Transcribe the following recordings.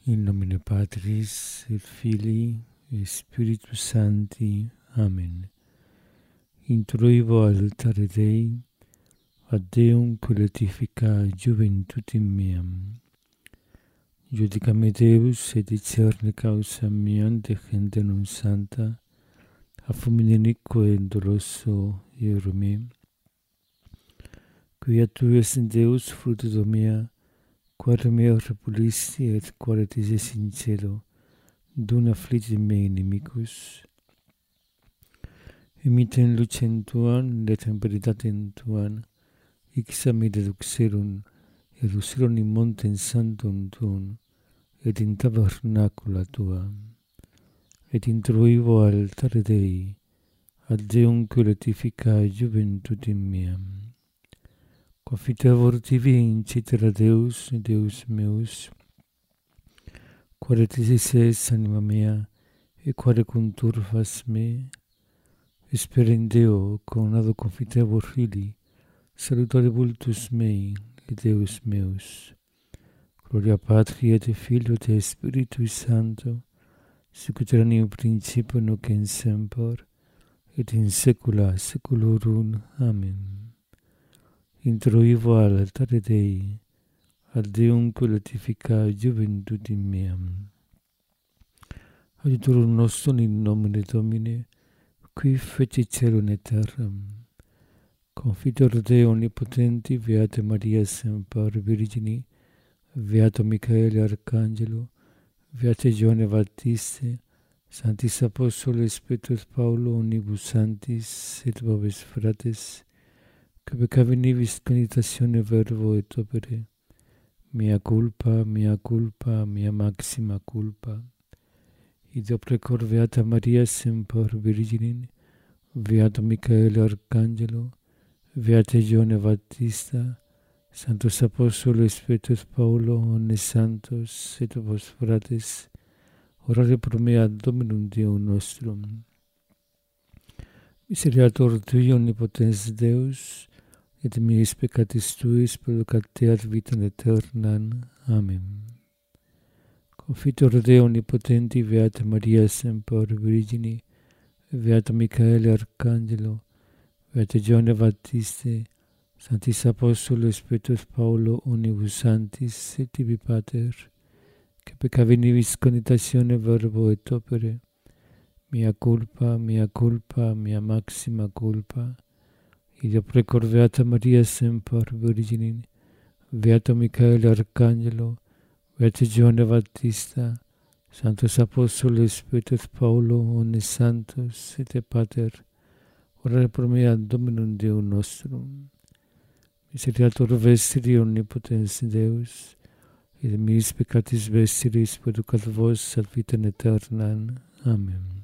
In nomine Patris et Filii et Spiritus Sancti. Amen. Introivo altare Dei, ad Deum collectifica juventutem meam. Judicame Deus et discerne causa meam de gente non santa, a fumine iniquo et doloso iro me. Quia tu es in Deus fructus mea, quare meo repulisti et quare tises in cielo, dun affligit me inimicus. Imiten lucem tuam, letem veritatem tuam, ixam me deduxerum, eruserum in montem sanctum tuum, et in tabernacula tua. Et introivo altare Dei, ad Deum collectifica juventutem meam. Confitevor tibi incitera Deus, Deus meus, quare tisis es anima mea, et quare conturbas me, Espera in Deo, conado confitevor Filii, salutare vultus mei, et Deus meus. Gloria Patri et Filio et Spiritui Sancto, sicut erat in principio nunc et semper, et in saecula saeculorum. Amen. Introivo altare Dei, ad Deum collectifica juventutem meam. Adiutorum nostrum in nomine Domini, qui feci celum et terram. Confitor Dei omnipotenti, Beata Maria semper Virgini, Beato Michaele Arcangelo, Beate Ioanne Baptiste, Sanctis Apostoles Petrus Paulo, omnibus sanctis et vobis fratres, que peccavit nibis conitatione verbo et opere, mea culpa, mea maxima culpa. Ideo precor Beata Maria semper Virgini, Beato Michaele Arcangelo, Beate Ioanne Baptista, Sanctus Apostoles Petrus Paulo, omnes santos et vos fratres, orare pro me ad Dominum Deum nostrum. Miseriator Tui, omnipotens Deus, et meis peccatis Tuis producat te ad vitam aeternam. Amen. Confitor Dei omnipotenti, Beata Maria semper Virgini, Beato Michaele Arcangelo, Beate Ioanne Baptiste, Sanctis Apostoles Petrus Paulo, omnibus sanctis et tibi Pater, que peccavit nibis conitatione verbo et opere, mea culpa, mea maxima culpa. Ideo precor Beata Maria semper Virgini, Beato Michaele Arcangelo, Beate Ioanne Baptista, Sanctus Apostoles Petrus Paulo, omnes santos et Pater, orare pro me ad Dominum Deum nostrum. Miseriator vestri omnipotens Deus, et meis peccatis vestris producat vos ad vitam aeternam. Amen.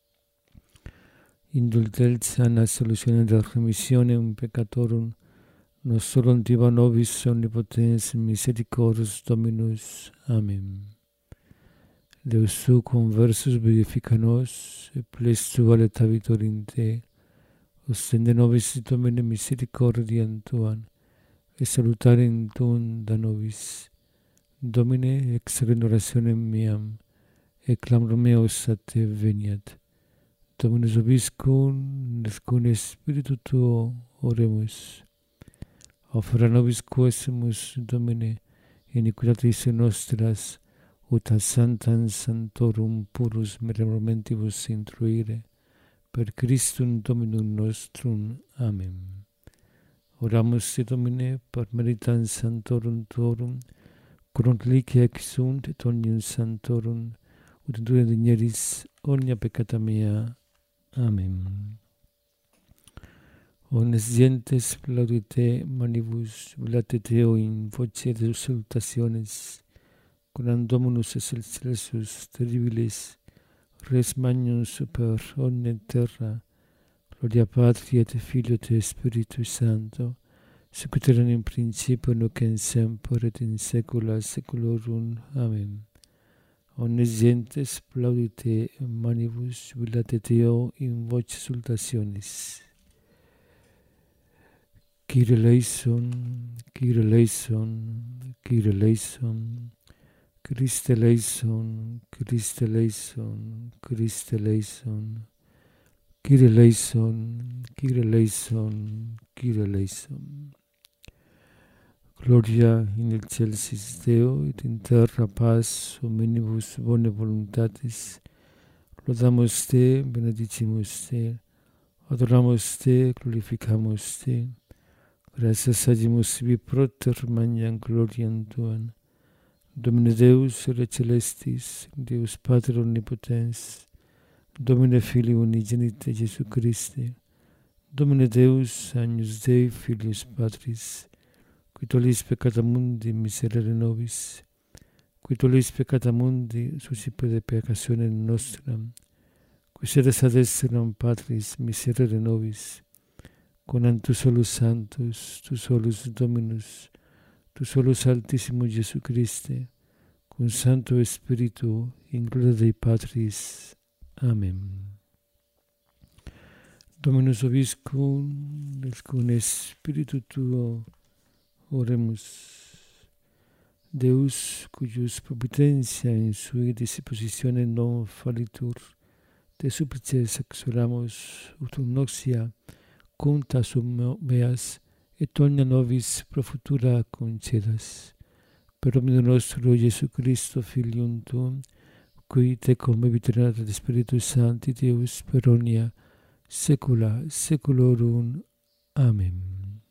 Indulgentia et absolutione et remissionem peccatorum nostrorum diva nobis omnipotens misericors Dominus. Amen. Deus su conversus vivifica nos, et plestu aletavitor in te, ostende nobis Domine misericordiam tuam, et salutarem tuum da nobis. Domine, exaudem orationem meam, et clamorem meus a te veniat. Dominus vobiscum, et cum Spiritu tuo oremus. Offera nobis quesumus, Domine, iniquitatis nostras, ut ad sanctam sanctorum purus memormentibus intruire, per Christum Dominum nostrum. Amen. Oramus te, Domine, per meritam sanctorum tuorum, quod reliquia exunt et omnium sanctorum, ut indure digneris omnia peccata mea. Amen. Omnes gentes plaudite manibus, velate Deo in voce de salutationes, quodam Dominus excelsus terribilis, res magnum super omne terra, gloria Patri et Filio et Spiritui Sancto, sicut erat in principio nunc et semper et in saecula saeculorum. Amen. Omnes gentes plaudite manibus, velate Deo in voce salutationis. Kyrie eleison, Kyrie eleison, Kyrie eleison, Christe eleison, Christe eleison, Christe eleison, Kyrie eleison, Kyrie eleison, Kyrie eleison. Gloria in excelsis Deo, et in terra paz hominibus bone voluntatis. Lodamos te, benedicimus te, adoramus te, glorificamus te. Gratias agimus sibi proter magnam gloriam tuam. Domine Deus, Ere celestis, Deus Pater omnipotens, Domine Filii unigenite Jesu Christe, Domine Deus, Agnus Dei, Filius Patris, qui tollis peccata mundi miserere nobis, qui tollis peccata mundi suscipere peccatione nostra, qui sedes ad esseram Patris miserere nobis, conam tu solus Sanctus, tu solus Dominus, tu solus Altissimus Jesu Christe, cum Sancto Spiritu, in gloria Dei Patris. Amen. Dominus vobiscum, et cum Spiritu tuo, oremus. Deus, cuius providentia in sui dispositione non fallitur, te supplices exoramus ut noxia conta sum meas, et omnia nobis pro futura concedas. Per Domino nostro Jesu Christo, Filium tuum, qui tecum vivit et Spiritus Sancti Deus per omnia saecula saeculorum. Amén.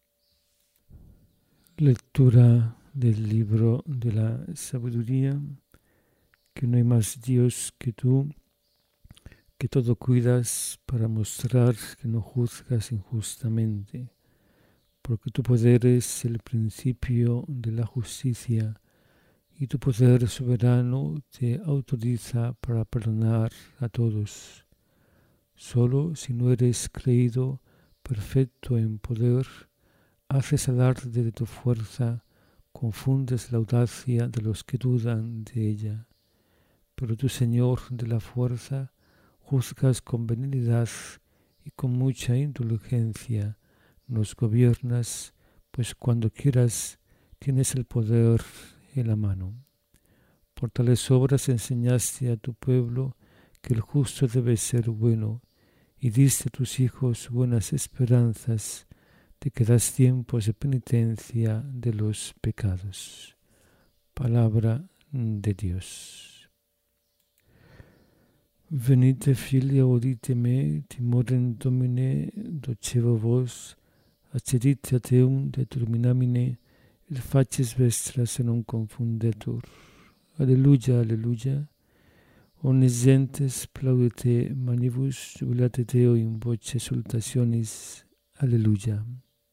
Lectura del libro de la sabiduría. Que no hay más Dios que tú, que todo cuidas para mostrar que no juzgas injustamente, porque tu poder es el principio de la justicia y tu poder soberano te autoriza para perdonar a todos. Solo si no eres creído perfecto en poder, haces alarde de tu fuerza, confundes la audacia de los que dudan de ella. Pero tú, Señor de la fuerza, juzgas con benignidad y con mucha indulgencia, nos gobiernas, pues cuando quieras tienes el poder en la mano. Por tales obras enseñaste a tu pueblo que el justo debe ser bueno, y diste a tus hijos buenas esperanzas de que das tiempos de penitencia de los pecados. Palabra de Dios. Venite filia, audite me, timorem Domine, docevo vos, accedite a teum determinamine, et facies vestras et non confundetur. Alleluia, alleluia. Omnes gentes plaudite manibus, jubilate Deo in voce exultationis. Alleluia.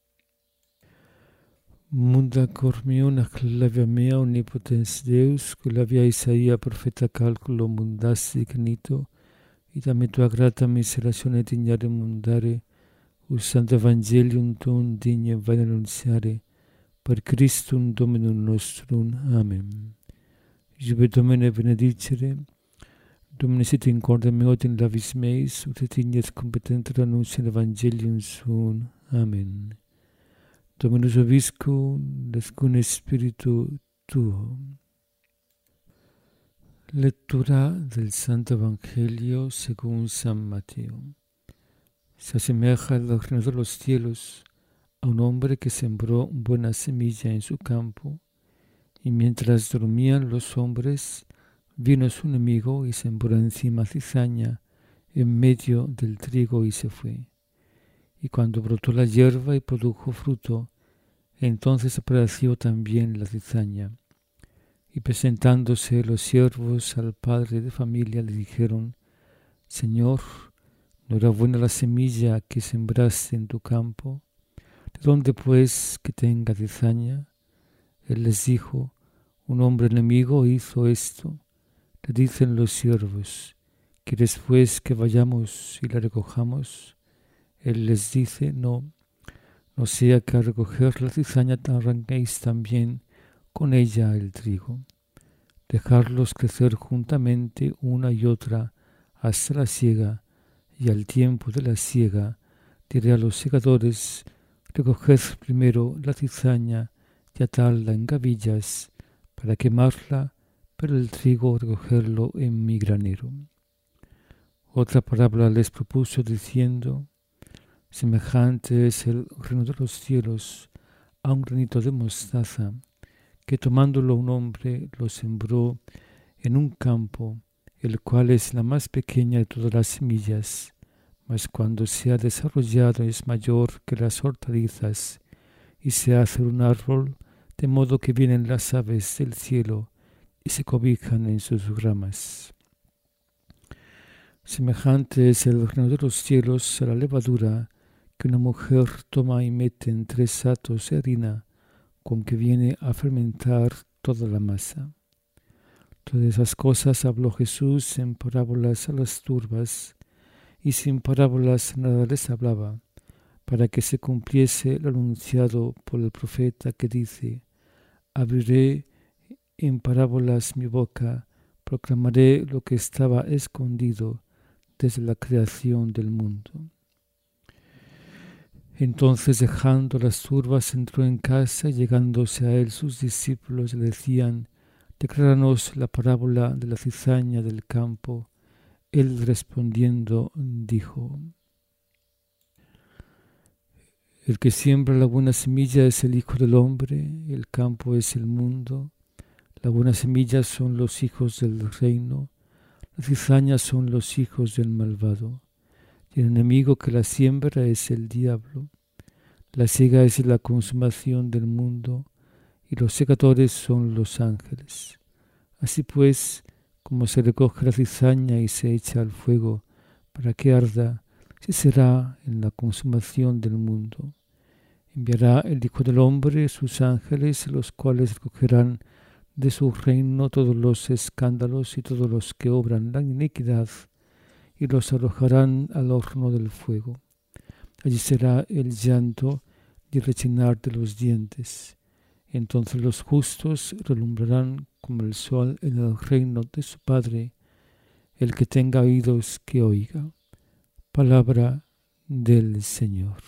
Munda cor meo, nac labia mea, omnipotens Deus, que labia Isaia profeta calculo mundasti dignito, et a me tua grata miseratione dignare mundare, ut sancta evangelium tuum digne vae annunziare, per Christum Dominum nostrum. Amen. Iube Domine benedicere, Domine sit in corde meo et in labis meis, ut et ignes competenter annunciare evangelium suum. Amen. Dominus vobiscum, et cum Spiritu tuo. Lectura del Santo Evangelio según San Mateo. Se asemeja el reino de los cielos a un hombre que sembró buena semilla en su campo, y mientras dormían los hombres, vino su enemigo y sembró encima cizaña en medio del trigo y se fue. Y cuando brotó la hierba y produjo fruto, entonces apareció también la cizaña. Y presentándose los siervos al padre de familia le dijeron: Señor, ¿no era buena la semilla que sembraste en tu campo? ¿De dónde pues que tenga cizaña? Él les dijo: un hombre enemigo hizo esto. Le dicen los siervos: ¿quieres pues que vayamos y la recojamos? Él les dice: no sea que al recoger la cizaña arranquéis también con ella el trigo. Dejarlos crecer juntamente una y otra hasta la siega, y al tiempo de la siega diré a los segadores: recoged primero la cizaña y atadla en gavillas para quemarla, pero el trigo recogerlo en mi granero. Otra parábola les propuso diciendo: semejante es el reino de los cielos a un granito de mostaza, que tomándolo un hombre lo sembró en un campo, el cual es la más pequeña de todas las semillas, mas cuando se ha desarrollado es mayor que las hortalizas y se hace un árbol, de modo que vienen las aves del cielo y se cobijan en sus ramas. Semejante es el reino de los cielos a la levadura que una mujer toma y mete en 3 sacos de harina, con que viene a fermentar toda la masa. Todas esas cosas habló Jesús en parábolas a las turbas, y sin parábolas nada les hablaba, para que se cumpliese lo anunciado por el profeta que dice: abriré en parábolas mi boca, proclamaré lo que estaba escondido desde la creación del mundo. Entonces, dejando las turbas, entró en casa y llegándose a él sus discípulos le decían: decláranos la parábola de la cizaña del campo. Él respondiendo dijo: el que siembra la buena semilla es el Hijo del Hombre, el campo es el mundo. La buena semilla son los hijos del reino, las cizañas son los hijos del malvado. Y el enemigo que la siembra es el diablo. La siega es la consumación del mundo, y los segadores son los ángeles. Así pues, como se recoge la cizaña y se echa al fuego para que arda, así será en la consumación del mundo. Enviará el Hijo del Hombre sus ángeles, los cuales recogerán de su reino todos los escándalos y todos los que obran la iniquidad, y los arrojarán al horno del fuego. Allí será el llanto y el rechinar de los dientes. Entonces los justos relumbrarán como el sol en el reino de su Padre. El que tenga oídos, que oiga. Palabra del Señor.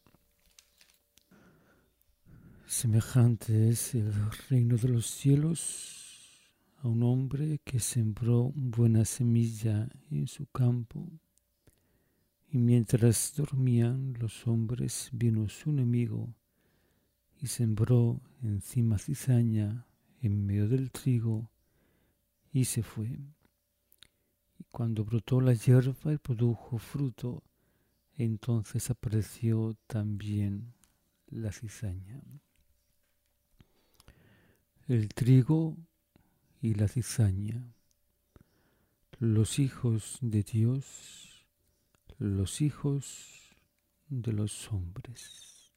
Semejante es el reino de los cielos a un hombre que sembró buena semilla en su campo, y mientras dormían los hombres vino su enemigo y sembró encima cizaña en medio del trigo y se fue. Y cuando brotó la hierba y produjo fruto, entonces apareció también la cizaña. El trigo y la cizaña, los hijos de Dios, los hijos de los hombres.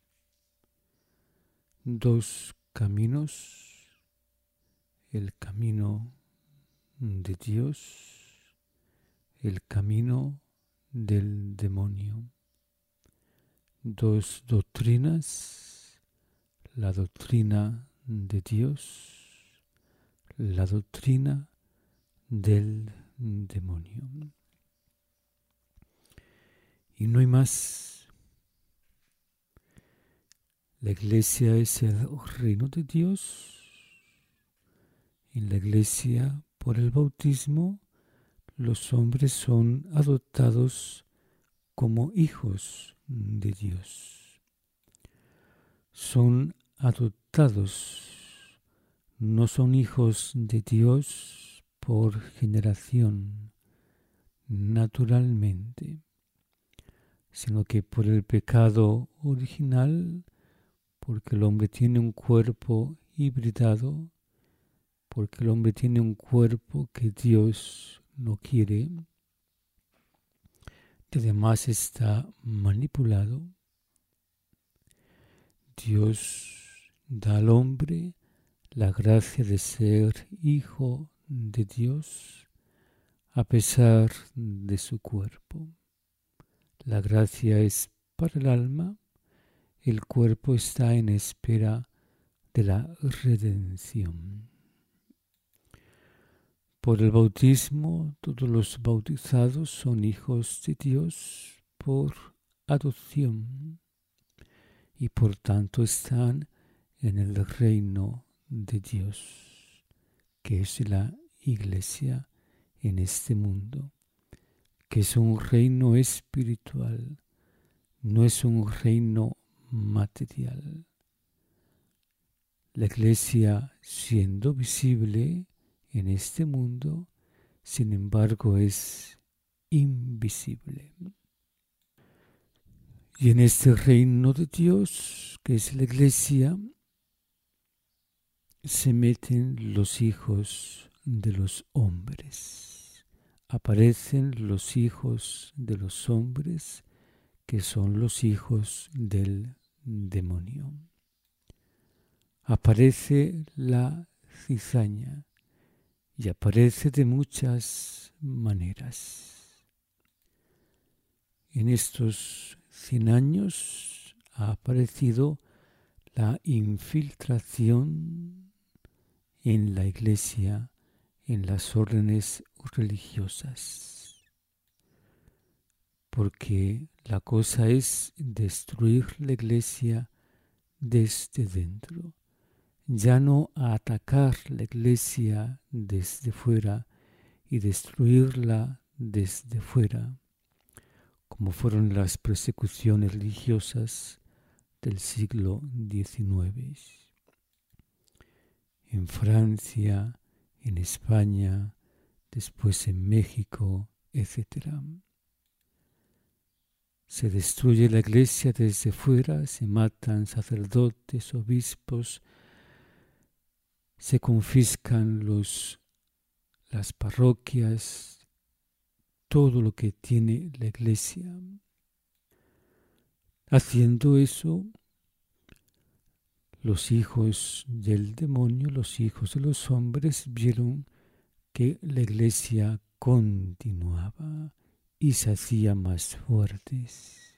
2 caminos: el camino de Dios, el camino del demonio. 2 doctrinas: la doctrina de Dios, la doctrina del demonio. Y no hay más. La iglesia es el reino de Dios. En la iglesia, por el bautismo, los hombres son adoptados como hijos de Dios. Son adoptados, no son hijos de Dios por generación, naturalmente, sino que por el pecado original, porque el hombre tiene un cuerpo hibridado, porque el hombre tiene un cuerpo que Dios no quiere, que además está manipulado. Dios da al hombre la gracia de ser hijo de Dios a pesar de su cuerpo. La gracia es para el alma, el cuerpo está en espera de la redención. Por el bautismo, todos los bautizados son hijos de Dios por adopción y por tanto están en el reino de Dios, que es la iglesia en este mundo, que es un reino espiritual, no es un reino material. La iglesia, siendo visible en este mundo, sin embargo es invisible. Y en este reino de Dios, que es la iglesia, se meten los hijos de los hombres. Aparecen los hijos de los hombres, que son los hijos del demonio. Aparece la cizaña y aparece de muchas maneras. En estos 100 años ha aparecido la infiltración en la iglesia, en las órdenes religiosas. Porque la cosa es destruir la iglesia desde dentro. Ya no atacar la iglesia desde fuera y destruirla desde fuera, como fueron las persecuciones religiosas del siglo XIX. En Francia, en España, después en México, etc. Se destruye la iglesia desde fuera, se matan sacerdotes, obispos, se confiscan las parroquias, todo lo que tiene la iglesia. Haciendo eso, los hijos del demonio, los hijos de los hombres, vieron que la iglesia continuaba y se hacía más fuertes.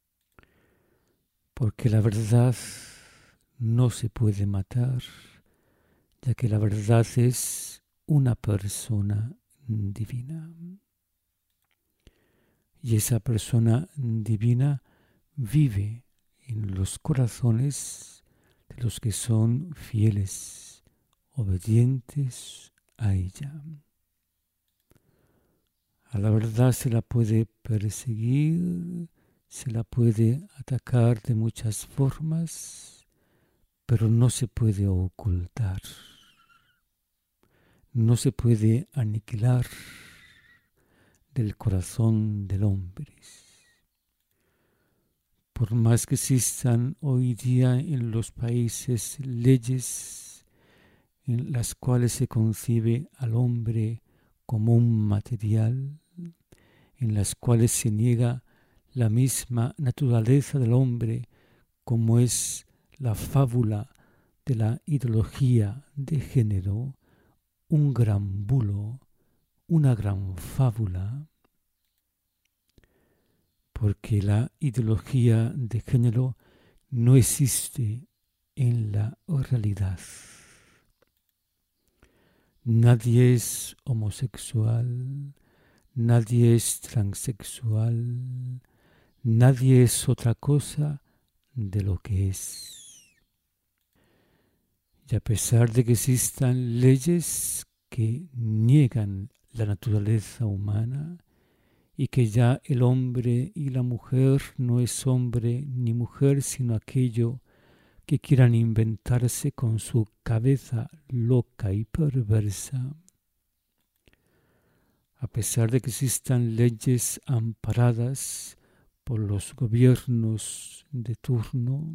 Porque la verdad no se puede matar, ya que la verdad es una persona divina. Y esa persona divina vive en los corazones de los que son fieles, obedientes a ella. A la verdad se la puede perseguir, se la puede atacar de muchas formas, pero no se puede ocultar. No se puede aniquilar del corazón del hombre. Por más que existan hoy día en los países leyes en las cuales se concibe al hombre como un material, en las cuales se niega la misma naturaleza del hombre, como es la fábula de la ideología de género, un gran bulo, una gran fábula, porque la ideología de género no existe en la realidad. Nadie es homosexual, nadie es transexual, nadie es otra cosa de lo que es. Y a pesar de que existan leyes que niegan la naturaleza humana y que ya el hombre y la mujer no es hombre ni mujer, sino aquello que quieran inventarse con su cabeza loca y perversa, a pesar de que existan leyes amparadas por los gobiernos de turno,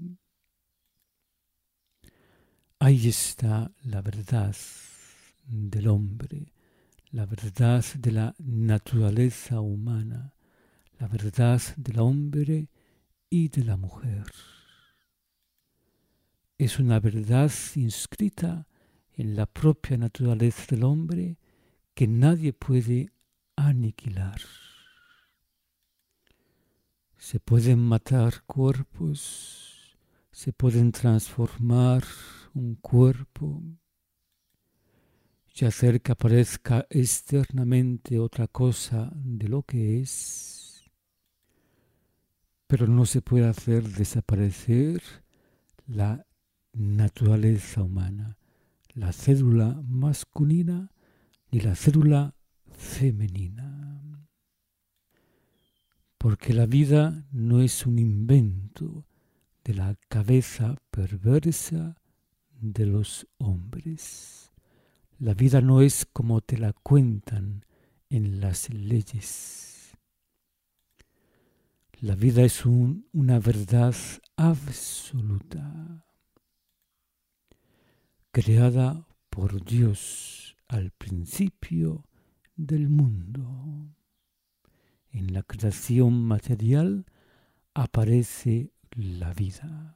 ahí está la verdad del hombre, la verdad de la naturaleza humana, la verdad del hombre y de la mujer. Es una verdad inscrita en la propia naturaleza del hombre que nadie puede aniquilar. Se pueden matar cuerpos, se pueden transformar un cuerpo y hacer que aparezca externamente otra cosa de lo que es, pero no se puede hacer desaparecer la naturaleza humana. La cédula masculina ni la célula femenina. Porque la vida no es un invento de la cabeza perversa de los hombres. La vida no es como te la cuentan en las leyes. La vida es una verdad absoluta, creada por Dios al principio del mundo. En la creación material aparece la vida.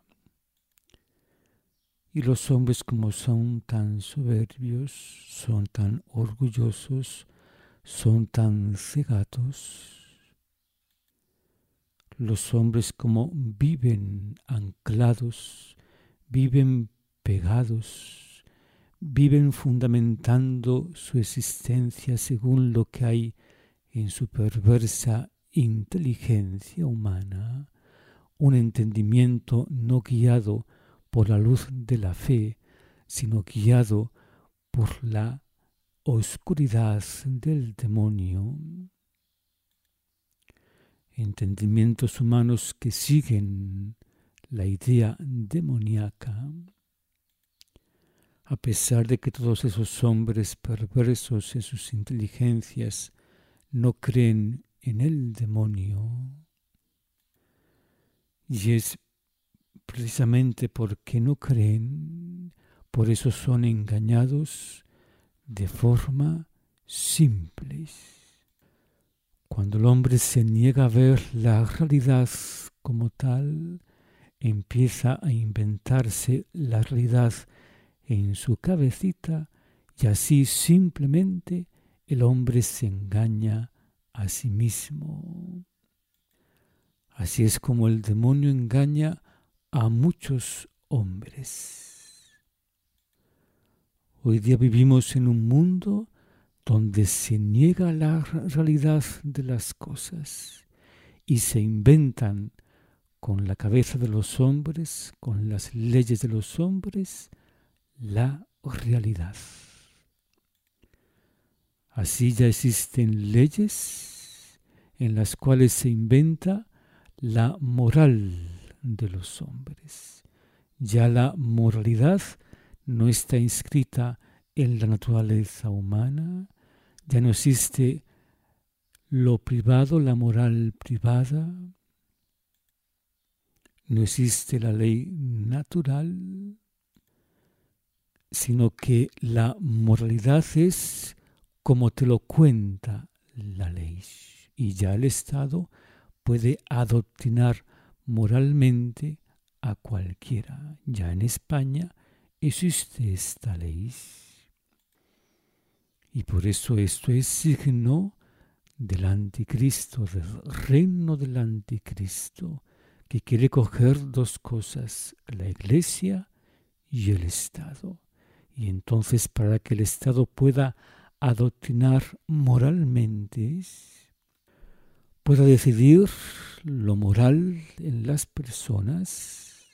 Y los hombres, como son tan soberbios, son tan orgullosos, son tan cegados, los hombres como viven anclados, viven pegados, viven fundamentando su existencia según lo que hay en su perversa inteligencia humana, un entendimiento no guiado por la luz de la fe, sino guiado por la oscuridad del demonio. Entendimientos humanos que siguen la idea demoníaca, a pesar de que todos esos hombres perversos en sus inteligencias no creen en el demonio. Y es precisamente porque no creen, por eso son engañados de forma simple. Cuando el hombre se niega a ver la realidad como tal, empieza a inventarse la realidad en su cabecita y así simplemente el hombre se engaña a sí mismo. Así es como el demonio engaña a muchos hombres. Hoy día vivimos en un mundo donde se niega la realidad de las cosas y se inventan con la cabeza de los hombres, con las leyes de los hombres, la realidad. Así ya existen leyes en las cuales se inventa la moral de los hombres. Ya la moralidad no está inscrita en la naturaleza humana, ya no existe lo privado, la moral privada, no existe la ley natural, sino que la moralidad es como te lo cuenta la ley. Y ya el Estado puede adoctrinar moralmente a cualquiera. Ya en España existe esta ley. Y por eso esto es signo del anticristo, del reino del anticristo, que quiere coger dos cosas, la Iglesia y el Estado. Y entonces, para que el Estado pueda adoctrinar moralmente, pueda decidir lo moral en las personas,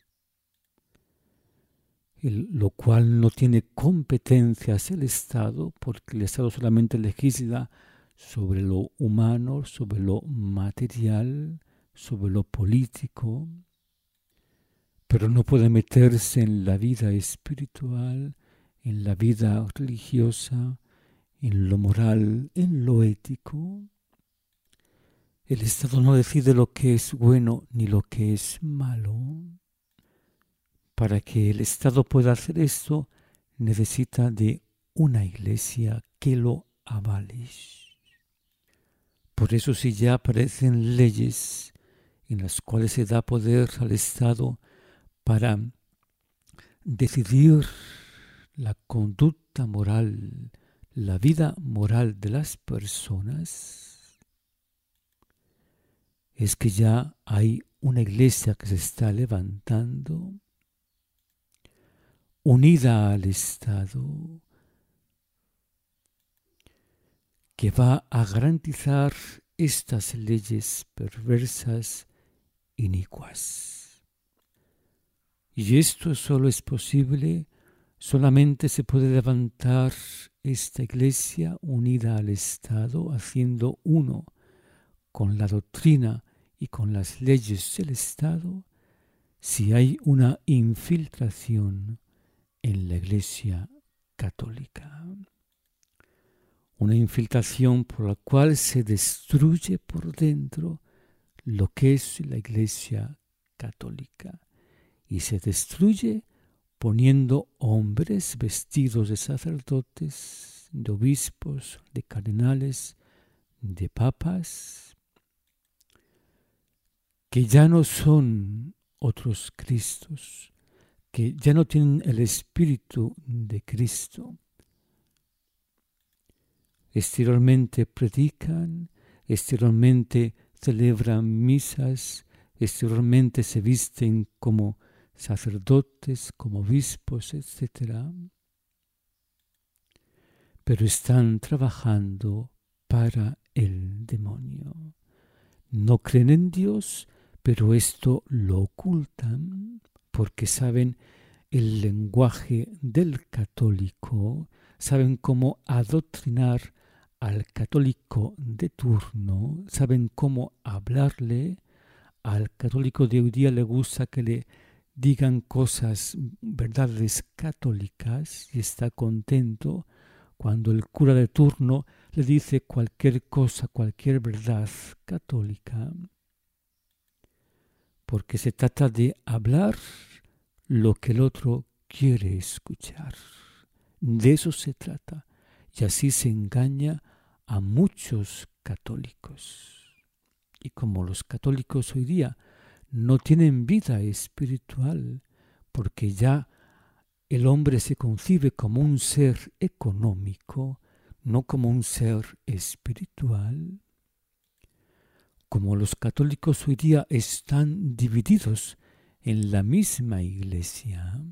lo cual no tiene competencias el Estado, porque el Estado solamente legisla sobre lo humano, sobre lo material, sobre lo político, pero no puede meterse en la vida espiritual, en la vida religiosa, en lo moral, en lo ético. El Estado no decide lo que es bueno ni lo que es malo. Para que el Estado pueda hacer esto, necesita de una iglesia que lo avale. Por eso, si ya aparecen leyes en las cuales se da poder al Estado para decidir la conducta moral, la vida moral de las personas, es que ya hay una iglesia que se está levantando, unida al Estado, que va a garantizar estas leyes perversas, inicuas. Y esto solo es posible, solamente se puede levantar esta Iglesia unida al Estado, haciendo uno con la doctrina y con las leyes del Estado, si hay una infiltración en la Iglesia católica. Una infiltración por la cual se destruye por dentro lo que es la Iglesia católica. Y se destruye poniendo hombres vestidos de sacerdotes, de obispos, de cardenales, de papas, que ya no son otros Cristos, que ya no tienen el Espíritu de Cristo. Exteriormente predican, exteriormente celebran misas, exteriormente se visten como sacerdotes, como obispos, etc. Pero están trabajando para el demonio. No creen en Dios, pero esto lo ocultan porque saben el lenguaje del católico, saben cómo adoctrinar al católico de turno, saben cómo hablarle. Al católico de hoy día le gusta que le digan cosas, verdades católicas, y está contento cuando el cura de turno le dice cualquier cosa, cualquier verdad católica, porque se trata de hablar lo que el otro quiere escuchar. De eso se trata, y así se engaña a muchos católicos. Y como los católicos hoy día no tienen vida espiritual, porque ya el hombre se concibe como un ser económico, no como un ser espiritual. Como los católicos hoy día están divididos en la misma Iglesia,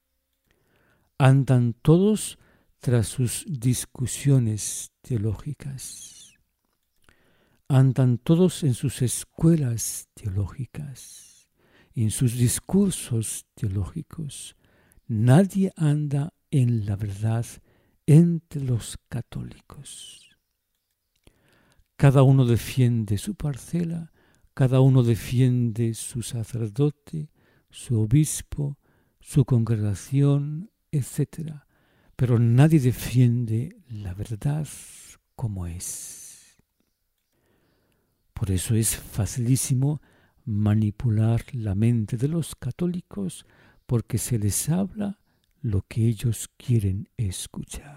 andan todos tras sus discusiones teológicas, andan todos en sus escuelas teológicas, en sus discursos teológicos. Nadie anda en la verdad entre los católicos. Cada uno defiende su parcela, cada uno defiende su sacerdote, su obispo, su congregación, etc. Pero nadie defiende la verdad como es. Por eso es facilísimo manipular la mente de los católicos, porque se les habla lo que ellos quieren escuchar.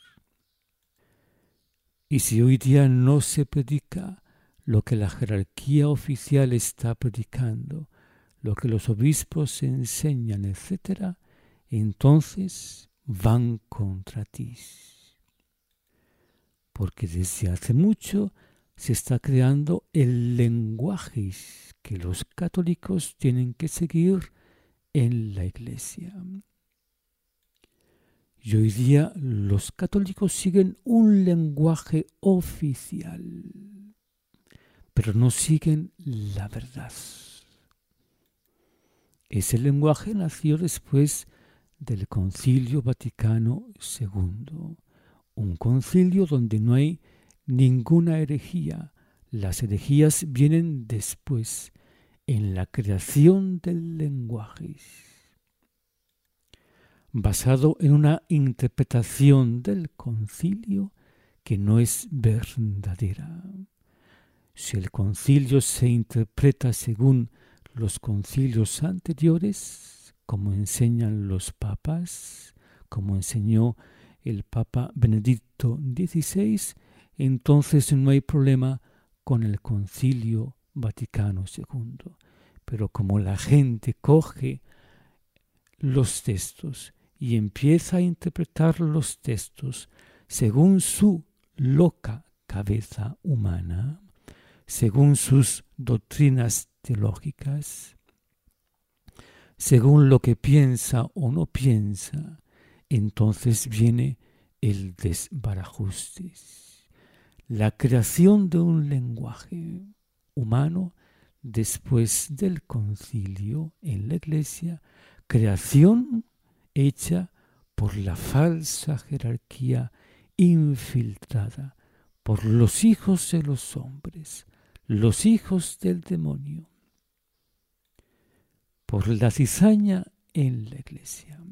Y si hoy día no se predica lo que la jerarquía oficial está predicando, lo que los obispos enseñan, etc., entonces van contra ti. Porque desde hace mucho se está creando el lenguaje que los católicos tienen que seguir en la Iglesia. Y hoy día los católicos siguen un lenguaje oficial, pero no siguen la verdad. Ese lenguaje nació después del Concilio Vaticano II, un concilio donde no hay ninguna herejía. Las herejías vienen después, en la creación del lenguaje, basado en una interpretación del concilio que no es verdadera. Si el concilio se interpreta según los concilios anteriores, como enseñan los papas, como enseñó el Papa Benedicto XVI, entonces no hay problema con el Concilio Vaticano II. Pero como la gente coge los textos y empieza a interpretar los textos según su loca cabeza humana, según sus doctrinas teológicas, según lo que piensa o no piensa, entonces viene el desbarajuste. La creación de un lenguaje humano después del concilio en la Iglesia, creación hecha por la falsa jerarquía infiltrada por los hijos de los hombres, los hijos del demonio, por la cizaña en la iglesia.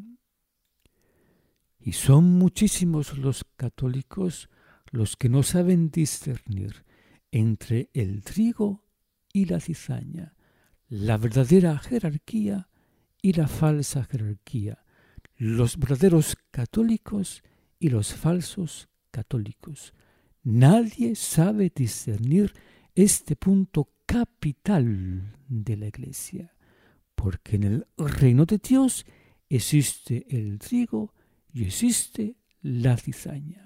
Y son muchísimos los católicos los que no saben discernir entre el trigo y la cizaña, la verdadera jerarquía y la falsa jerarquía, los verdaderos católicos y los falsos católicos. Nadie sabe discernir este punto capital de la iglesia, porque en el reino de Dios existe el trigo y existe la cizaña.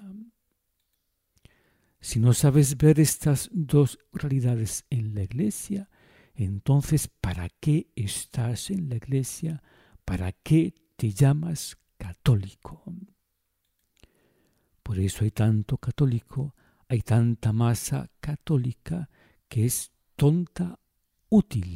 Si no sabes ver estas dos realidades en la iglesia, entonces ¿para qué estás en la iglesia? ¿Para qué te llamas católico? Por eso hay tanto católico, hay tanta masa católica que es tonta útil.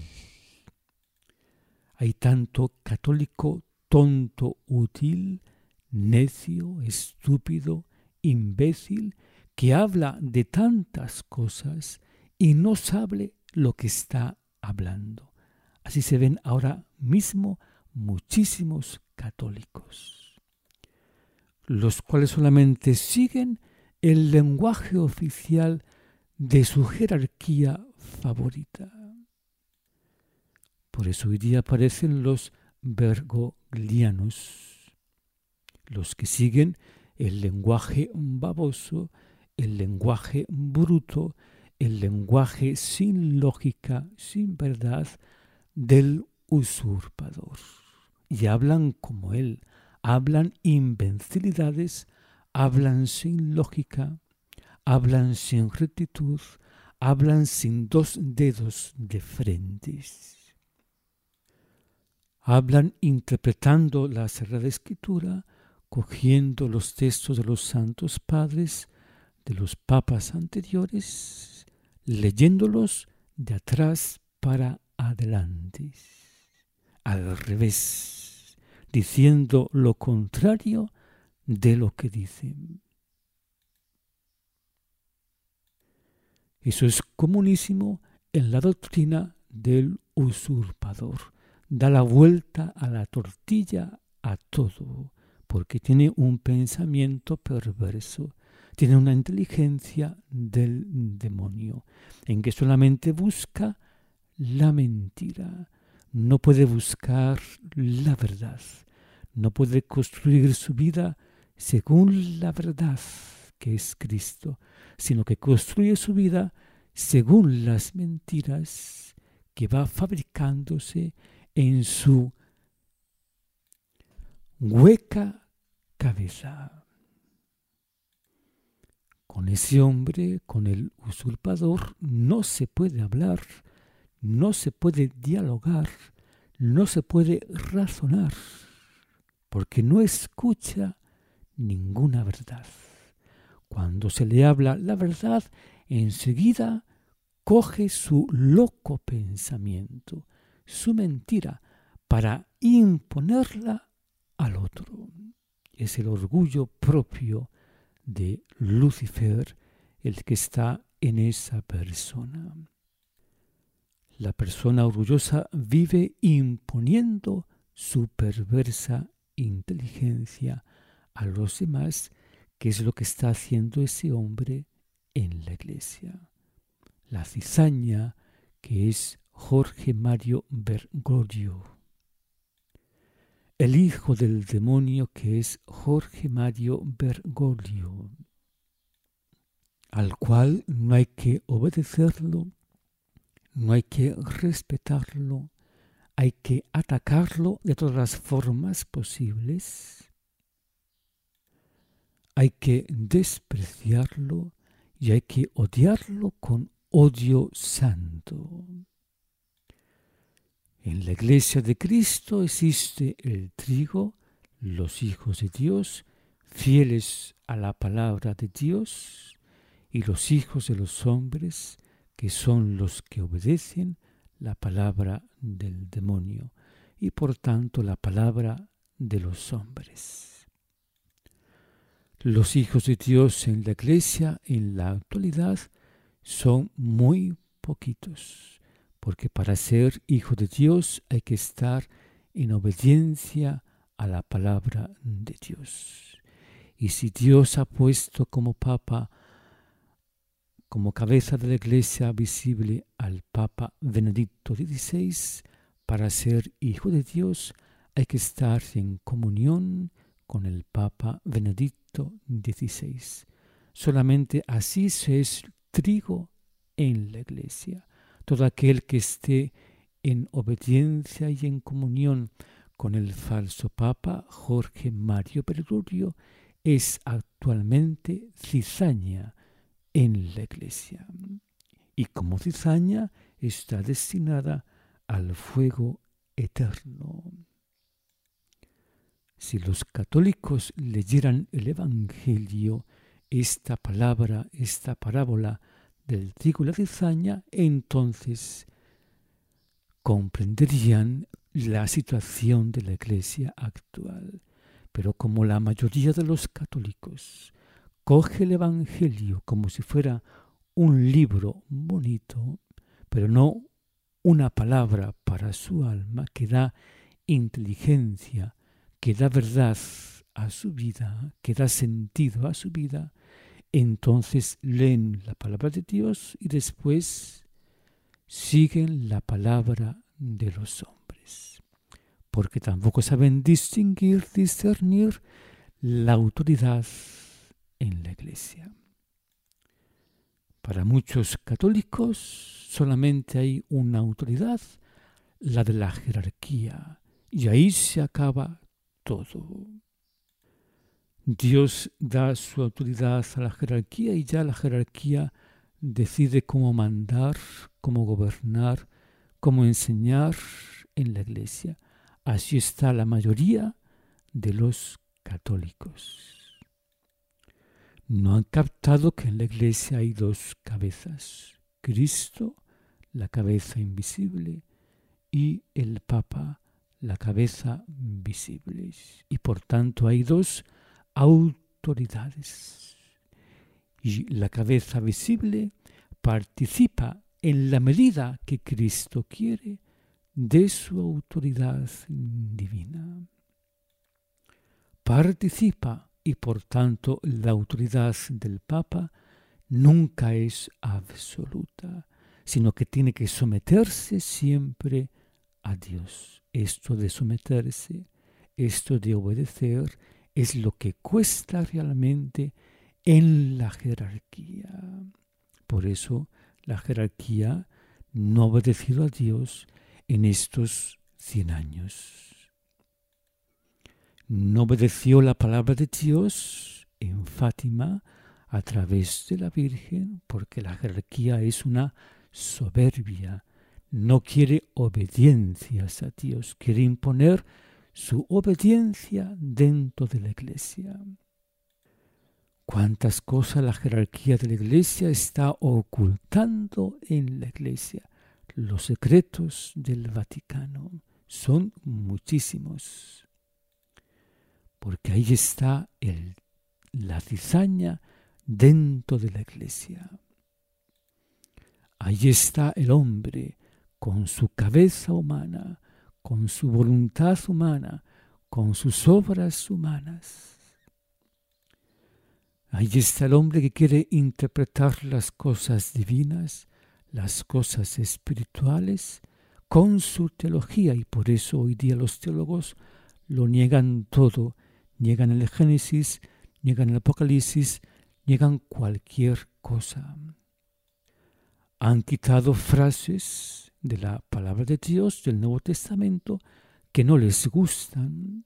Hay tanto católico tonto útil, necio, estúpido, imbécil, que habla de tantas cosas y no sabe lo que está hablando. Así se ven ahora mismo muchísimos católicos, los cuales solamente siguen el lenguaje oficial de su jerarquía favorita. Por eso hoy día aparecen los bergoglianos, los que siguen el lenguaje baboso, el lenguaje bruto, el lenguaje sin lógica, sin verdad del usurpador. Y hablan como él, hablan invencibilidades, hablan sin lógica, hablan sin rectitud, hablan sin dos dedos de frente. Hablan interpretando la Sagrada Escritura, cogiendo los textos de los santos padres, de los papas anteriores, leyéndolos de atrás para adelante, al revés, diciendo lo contrario de lo que dicen. Eso es comunísimo en la doctrina del usurpador. Da la vuelta a la tortilla a todo, porque tiene un pensamiento perverso, tiene una inteligencia del demonio, en que solamente busca la mentira, no puede buscar la verdad, no puede construir su vida según la verdad que es Cristo, sino que construye su vida según las mentiras que va fabricándose en su hueca cabeza. Con ese hombre, con el usurpador, no se puede hablar, no se puede dialogar, no se puede razonar, porque no escucha ninguna verdad. Cuando se le habla la verdad, enseguida coge su loco pensamiento, su mentira, para imponerla al otro. Es el orgullo propio de Lucifer el que está en esa persona. La persona orgullosa vive imponiendo su perversa inteligencia a los demás, que es lo que está haciendo ese hombre en la iglesia. La cizaña, que es Jorge Mario Bergoglio. El hijo del demonio, que es Jorge Mario Bergoglio, al cual no hay que obedecerlo, no hay que respetarlo, hay que atacarlo de todas las formas posibles, hay que despreciarlo y hay que odiarlo con odio santo. En la iglesia de Cristo existe el trigo, los hijos de Dios, fieles a la palabra de Dios, y los hijos de los hombres, que son los que obedecen la palabra del demonio, y por tanto la palabra de los hombres. Los hijos de Dios en la Iglesia en la actualidad son muy poquitos, porque para ser hijo de Dios hay que estar en obediencia a la palabra de Dios. Y si Dios ha puesto como Papa, como cabeza de la Iglesia visible al Papa Benedicto XVI, para ser hijo de Dios hay que estar en comunión con el Papa Benedicto XVI. Solamente así se es trigo en la Iglesia. Todo aquel que esté en obediencia y en comunión con el falso Papa Jorge Mario Bergoglio es actualmente cizaña en la Iglesia. Y como cizaña está destinada al fuego eterno. Si los católicos leyeran el Evangelio, esta palabra, esta parábola del trigo y la cizaña, entonces comprenderían la situación de la Iglesia actual. Pero como la mayoría de los católicos coge el Evangelio como si fuera un libro bonito, pero no una palabra para su alma que da inteligencia, que da verdad a su vida, que da sentido a su vida, entonces leen la palabra de Dios y después siguen la palabra de los hombres, porque tampoco saben discernir la autoridad en la Iglesia. Para muchos católicos solamente hay una autoridad, la de la jerarquía, y ahí se acaba todo. Dios da su autoridad a la jerarquía y ya la jerarquía decide cómo mandar, cómo gobernar, cómo enseñar en la Iglesia. Así está la mayoría de los católicos. No han captado que en la Iglesia hay dos cabezas: Cristo, la cabeza invisible, y el Papa, la cabeza visible. Y por tanto hay dos autoridades. Y la cabeza visible participa en la medida que Cristo quiere de su autoridad divina. Participa y por tanto la autoridad del Papa nunca es absoluta, sino que tiene que someterse siempre a Dios. Esto de someterse, esto de obedecer, es lo que cuesta realmente en la jerarquía. Por eso la jerarquía no ha obedecido a Dios en estos 100 años. No obedeció la palabra de Dios en Fátima a través de la Virgen, porque la jerarquía es una soberbia. No quiere obediencias a Dios, quiere imponer su obediencia dentro de la Iglesia. ¿Cuántas cosas la jerarquía de la Iglesia está ocultando en la Iglesia? Los secretos del Vaticano son muchísimos. Porque ahí está la cizaña dentro de la Iglesia. Ahí está el hombre con su cabeza humana, con su voluntad humana, con sus obras humanas. Ahí está el hombre que quiere interpretar las cosas divinas, las cosas espirituales, con su teología, y por eso hoy día los teólogos lo niegan todo. Niegan el Génesis, niegan el Apocalipsis, niegan cualquier cosa. Han quitado frases de la palabra de Dios, del Nuevo Testamento, que no les gustan.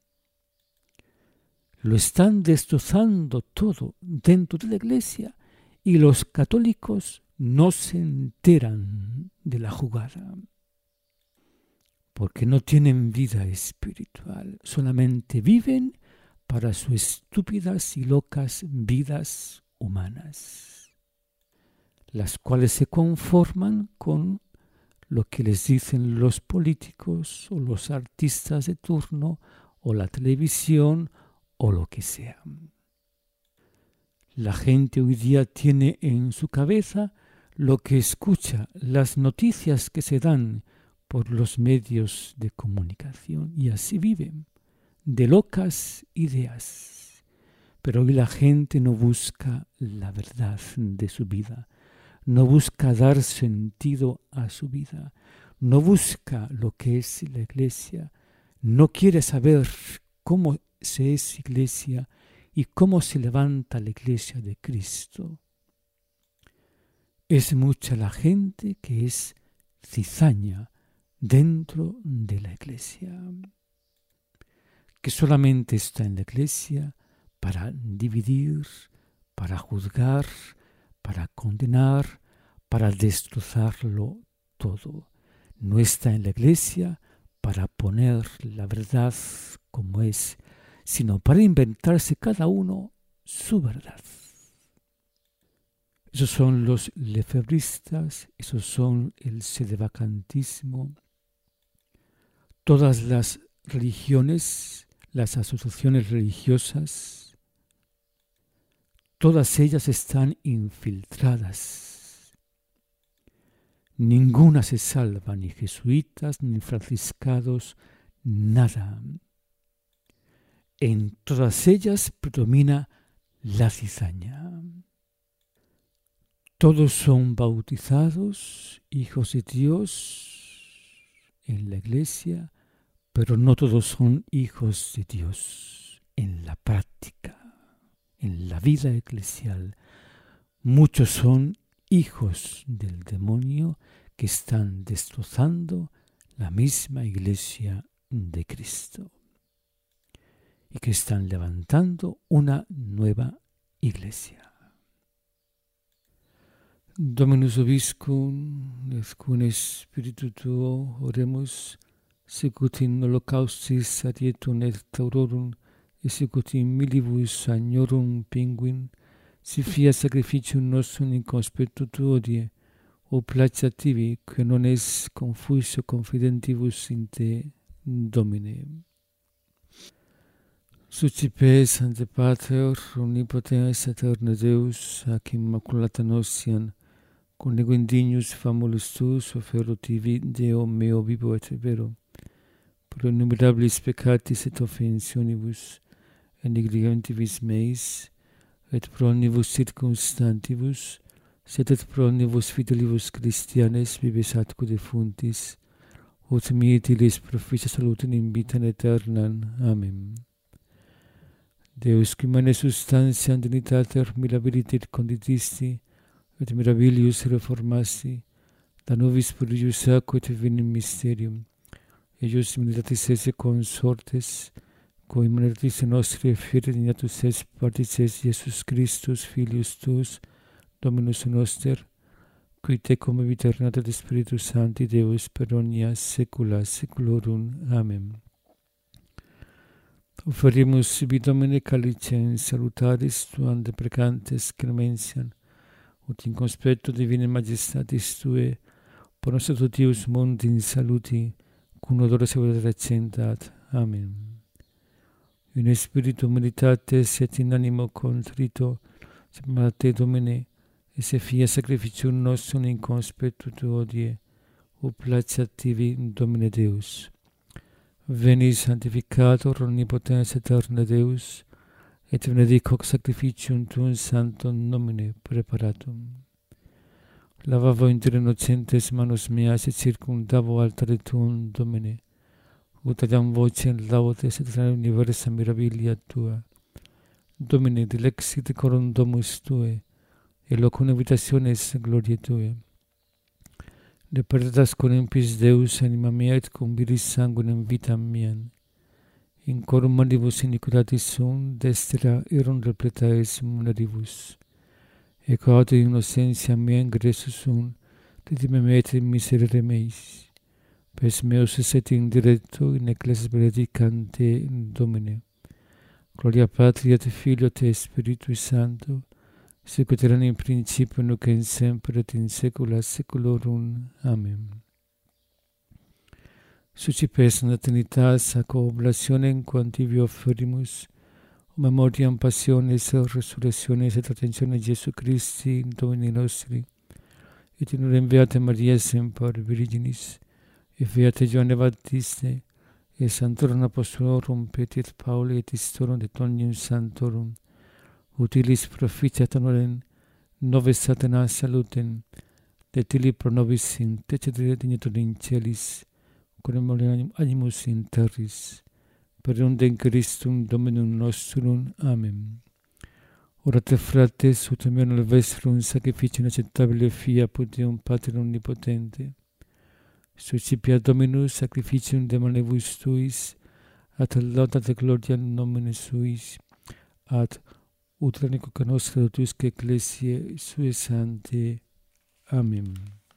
Lo están destrozando todo dentro de la Iglesia y los católicos no se enteran de la jugada. Porque no tienen vida espiritual, solamente viven para sus estúpidas y locas vidas humanas, las cuales se conforman con lo que les dicen los políticos o los artistas de turno o la televisión o lo que sea. La gente hoy día tiene en su cabeza lo que escucha, las noticias que se dan por los medios de comunicación y así viven, de locas ideas. Pero hoy la gente no busca la verdad de su vida, no busca dar sentido a su vida, no busca lo que es la iglesia, no quiere saber cómo se es iglesia y cómo se levanta la iglesia de Cristo. Es mucha la gente que es cizaña dentro de la iglesia, que solamente está en la iglesia para dividir, para juzgar, para condenar, para destrozarlo todo. No está en la iglesia para poner la verdad como es, sino para inventarse cada uno su verdad. Esos son los lefebristas, esos son el sedevacantismo. Todas las religiones, las asociaciones religiosas, todas ellas están infiltradas. Ninguna se salva, ni jesuitas, ni franciscanos, nada. En todas ellas predomina la cizaña. Todos son bautizados, hijos de Dios en la iglesia, pero no todos son hijos de Dios en la práctica, en la vida eclesial. Muchos son hijos del demonio que están destrozando la misma iglesia de Cristo y que están levantando una nueva iglesia. Dominus Vobiscum, et cum spiritu tuo, oremus, sicut in holocaustis adietum et taurorum, et sicut in milibus agnorum pinguin, si fiat sacrificium nostrum in conspectu tuo die, o placeat tibi, que non es confuso confidentibus in te, Domine. Sucipes ante Pater, omnipotens aeterne Deus, ac immaculata nostiam, Conigo indignus famulus tuus, ofero tibi, Deo meo vivo et vero, pro innumerabilis peccatis et offensionibus, et negligentibus meis, et pro omnibus circumstantibus, sed et pro omnibus fidelibus Christianes vives atque defuntis, ut mietilis proficia salutem in vitam aeternam. Amen. Deus qui mane substantiam dignitater mirabiliter conditisti, et mirabilius reformasti, da nobis purius aquae et vinem mysterium, eius militatis esse consortes, co immaneratis nostri fieri dignatus es partis es Iesus Christus, Filius tuus, Dominus noster, qui tecum vita aeternata de Spiritus Sancti Deus per omnia saecula saeculorum. Amen. Oferimus sibi Domine calicem salutaris tuam deprecantes crementiam, ut in conspectu divinae majestatis Tuae, por nos totius mundi in saluti, cum odore seculorum recentat. Amen. In spiritu meditates et in animo contrito, semper te Domine, et se fiat sacrificium nostrum in conspectu Tuo die, o placeat tibi, Domine Deus. Veni sanctificator omnipotens aeterne Deus, et benedic hoc sacrificium tuum sanctum nomine preparatum. Lavavo inter innocentes manos meas et circumdavo altare tuum, Domine, ut adiam vocem laudes et tra universa mirabilia Tua. Domine, dilexit decorum domus Tuae, et locum habitationis gloriae Tuae. De perdas con impis Deus anima mea et cum viris sanguinem vitam meam. In corum manibus iniquitatis sum, destera erum repletaes mundaribus. Et quod innocentia mea ingressus sum, redime me et miserere meis. Pes meus et in directo in ecclesias benedicante Domine. Gloria Patri et Filio et Spiritui Sancto, sicut erat in principio nunc et semper et in saecula saeculorum. Amen. Sucipes natalitatis ac oblationem quam tibi offerimus, memoriam passiones, resurrectiones et attenzione Jesu Christi, Domini nostri, et in orem Beate Maria semper Virginis, et Beate Johanne Baptiste, et Sanctorum Apostolorum Petri Pauli et Istorum de Omnium Sanctorum, utilis proficiat honorem nove Satanas salutem, de tili pro nobis intercedere dignitur in celis, quem animus in terris, per undem Christum Dominum nostrum. Amen. Orate frates, ut meum vestrum sacrificium acceptabile fiat Deum Pater omnipotente. Suscipia Dominus sacrificium de manibus tuis, ad laudat et gloria nomine suis, ad utranicoque nostra tuisque ecclesiae sue sanctae. Amen.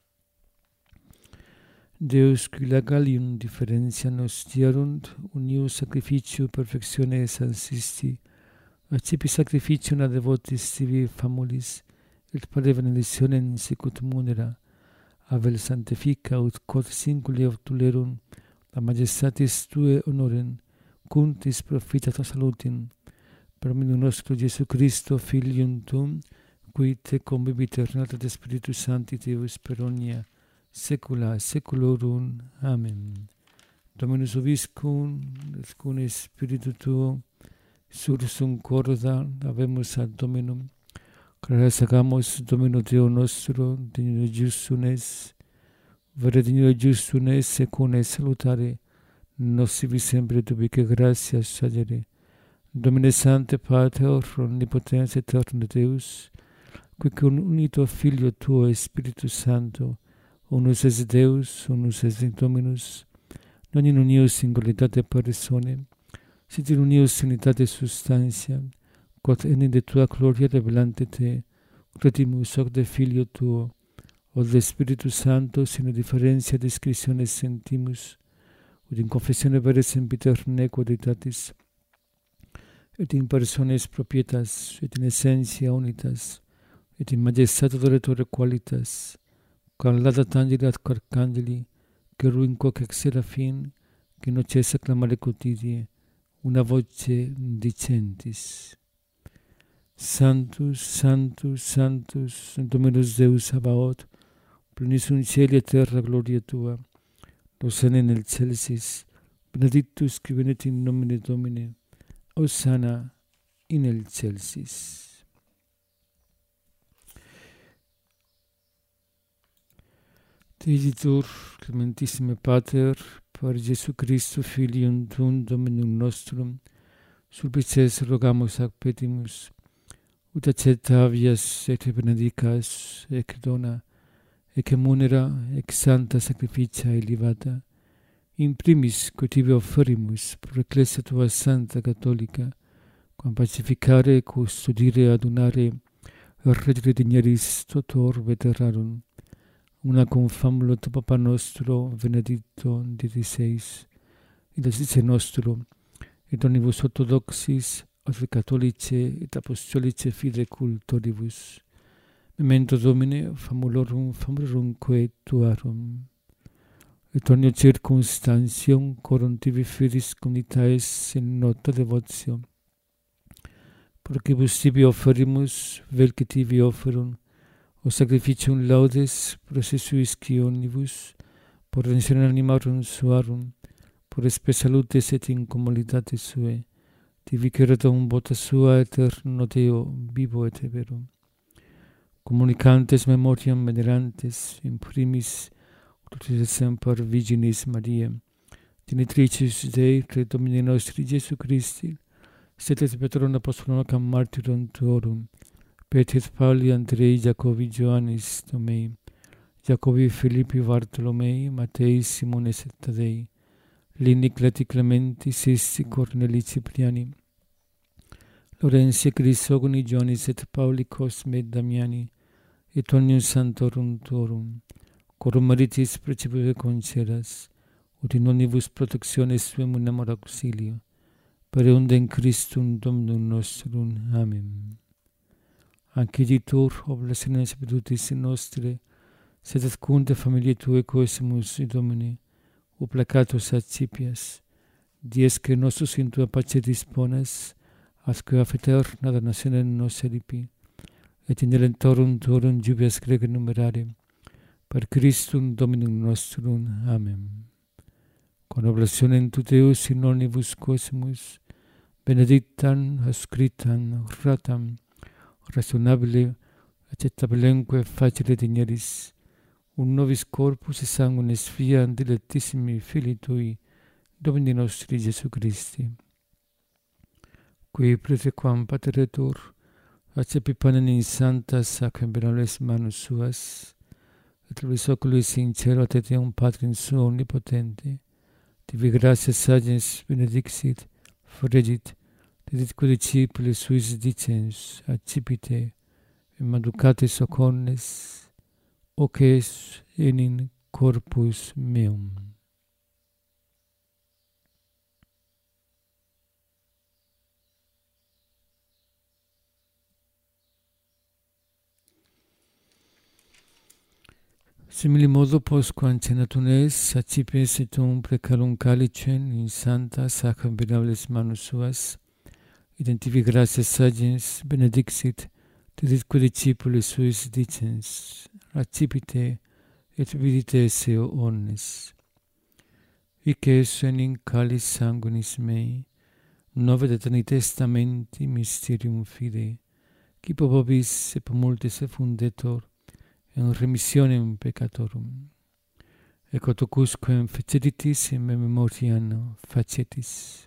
Deus qui legalium differentia nos diarunt, unius sacrificiu perfectione sansisti, accipi sacrificium ad devotis tibi famulis, et pare benedictionem sicut munera, avel sanctifica ut quod singuli obtulerum, la majestatis Tue honorem, cuntis profitat salutem, per Dominum nostro Jesu Christo, Filium Tuum, qui Te convivit et Spiritus Sancti Deus per omnia saecula saeculorum. Amen. Dominus vobiscum, et cum Spiritu Tuo, sursum corda, habemus ad Dominum, gracias hagamos Domino Deo nostro, digno justum es, vere digno justum es, secum es salutare, nocivi sempre dubique gratias sagere. Domine Sancte Pater, omnipotens aeternus Deus, qui cum unito Filio Tuo Spiritus Sancto, unus es Deus, unus es Dominus, non in unio singularitate persone, sed in unio unitate substantia, quod enim de Tua gloria revelante Te, credimus hoc de Filio Tuo, od de Spiritus Sancto, sine differentia discretiones sentimus, ut in confessione vere sempiterne quoditatis, et in persones propietas, et in essentia unitas, et in majestate adoratore qualitas, quam laudat angeli ad arcangeli, cherubim quoque seraphim, que non cessa clamare quotidie, una voce dicentis: Sanctus, Sanctus, Sanctus, Dominus Deus Sabaoth, plenis in caeli et terra gloria Tua, Hosanna in excelsis, benedictus qui venit in nomine Domini, Hosanna in excelsis. Teditur, clementissime Pater, per Jesu Christo, Filium Tuum, Dominum nostrum, sulpices rogamus ac petimus, ut acceptavias et benedicas, ec dona, ec munera, ec santa sacrificia elevata, in primis quo Tibi offerimus, pro Ecclesia Tua Santa Catholica, quam pacificare, custodire, adunare, reggere digneris totor veterarum, una cum famulo tu Papa nostro, Benedicto XVI, et Asice nostro, et omnibus orthodoxis, et catholice, et apostolice fide cultoribus. Memento Domine, famulorum quae Tuarum. Et omnia circumstantium, corum Tibi fidis comunitatis in nota devotio. Procibus Tibi offerimus, vel que Tibi offerum, o sacrificium laudes processuis omnibus, por redemptione animarum suarum, por spe salutes et incomoditates suae, Tibi queretum vota sua eterno Deo, vivo et vero. Communicantes memoriam venerantes, in primis, Gloriae semper Virginis Maria, genitricis Dei, pre Domini nostri Jesu Christi, sed et Petrum apostolorum et martyrum Tuorum, Petri Pauli, Andrei, Jacobi, Ioannis, Tomei, Jacobi, Filippi, Bartolomei, Matei, Simones et Tadei, Lini, Clati, Clementi, Sisti, Corneli, Cipriani, Lorenzi, Crisogoni, Ioannis et Pauli, Cosme et Damiani, et omnium sanctorum Tuorum, corum maritis principibus concedas, ut in omnibus protectiones suum amor auxilio, per undem Christum Dominum nostrum. Amen. Anciditur, oblas in spiritus nostre, sed et cunte familiae Tuae coesimus Domine, o placatus accipias, dies que nostros in Tua pace dispones, asque eterna donazione nostra ripi, et in elentorum tuorum jubias grege numerare, per Christum Dominum nostrum. Amen. Con oblationem tuteus in omnibus cosmos, benedictam, ascritam, ratam, rationabile, accettabilemque facile digneris, un nobis corpus et sanguinis fiat dilectissimi Filii Tui, Domini nostri Jesu Christi, qui praesequam pateretur, accepi panem in sanctas sacramentales manus suas, et lubis oculis in cielo ad etiam Patrim suo omnipotente, tibi gratias sagens benedixit, fregit, deditque discipulis suis dicens, accipite, et manducatis ocornes, oces enim corpus meum. Simili modo postquam cenatum es, accipes et precarum calicem in sancta sacramentales manus suas, identivi gratias sagens benedixit, deditque discipulis suis dicens, accipite et vidite eo omnes. Hic es enim calis sanguinis mei, novet aeterni testamenti mysterium fidei, qui pro vobis et pro multis effundetur, in remissionem peccatorum. Ecco tocusquem feceritis in me memoriam facetis.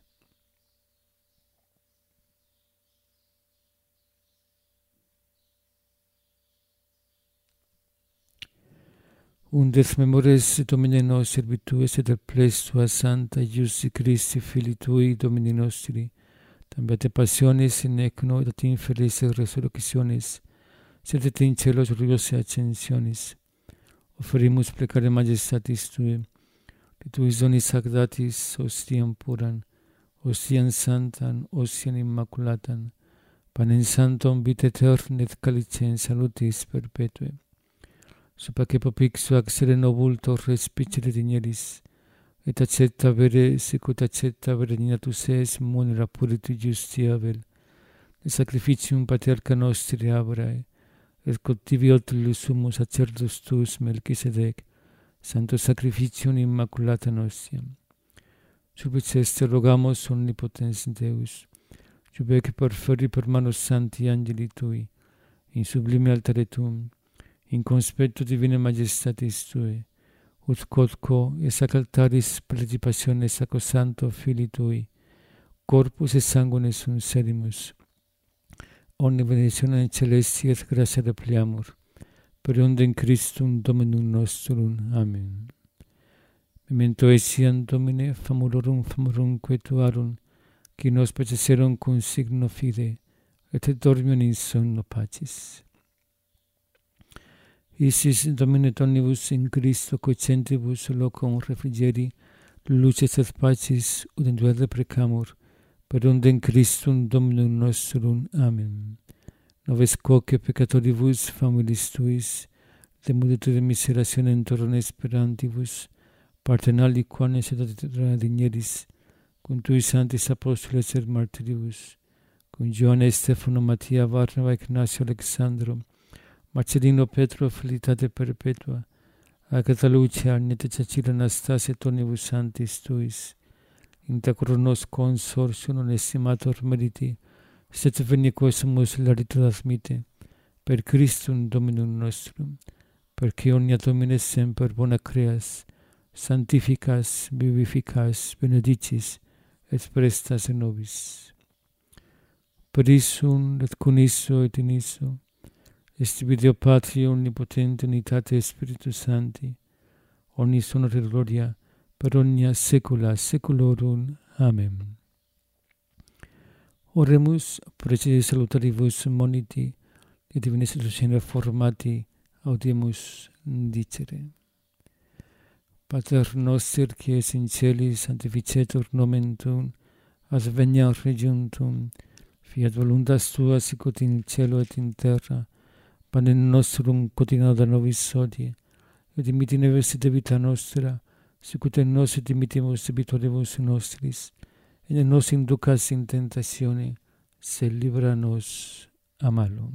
Undes memores Domine nos servitues et del ples tua santa Iusti Christi Filii Tui Domini nostri, tambiate passiones in ecno et infelis resurrectionis, sed et in celos gloriose ascensionis, offerimus plecare majestatis Tui, que Tuis donis ac datis ostiam puram, ostiam santam, ostiam immaculatam, panem santum vitae aeternam et calicem salutis perpetue. Supaque popixu ac sereno vulto respicere digneris, et accetta vere sicut accetta verignatus es munera puritu justia vel, et sacrificium patriarca nostri Abrae, et cultivi otilus sumus sacerdos tuus Melchisedec, santo sacrificium immaculata nostiam. Subices te rogamos omnipotens Deus, jubec perferi per manus santi angeli Tui, in sublime altare Tuum, in conspectu divine majestatis Tue, ut quodquo es ac altaris participationes sacrosanto Filii Tui, corpus et sanguinis sunt serimus, omni benedictionem celesti et gratia repliamur, per undem Christum Dominum nostrum. Amen. Memento etiam Domine, famulorum quetuarum, qui nos peceserum cum signo fide, et dormium in sonno pacis. Isis Domine omnibus in Christo cocentribus locum refrigeri, luces et pacis ut in duerde precamur, per undem Christum Dominum nostrum. Amen. Noves quoque peccatoribus familis Tuis, de multitude miserationem torrem esperantibus, partenali quanes et digneris, cum Tui sanctis apostoles et martiribus, cum Ioanne Stefano Mattia Varnava Ignacio Alexandro, Marcellino Petro Felicitate Perpetua, Agatha Lucia Agneta Cecilia Anastasia et omnibus sanctis Tuis, inter coronos consortium non estimator meriti, sed veniquosumus larito admite, per Christum Dominum nostrum, perque omnia Domine semper bona creas, sanctificas, vivificas, benedicis, et prestas in nobis. Per issum et cum isso et in isso, est Deo Patria omnipotente unitate Spiritus Sancti, omnis honor et gloria, per omnia saecula saeculorum. Amen. Oremus, precede salutaribus moniti, et divinis Luciana formati, audimus dicere. Pater noster, qui es in celis, sanctificetur nomen Tuum, adveniat regnum Tuum, fiat voluntas Tua sicut in cielo et in terra, panem nostrum quotidianum da nobis hodie, et dimitti nobis debita nostra, sicut et nos et dimittimus debitoribus nostris, et ne nos inducas in tentatione, se líbranos a malo.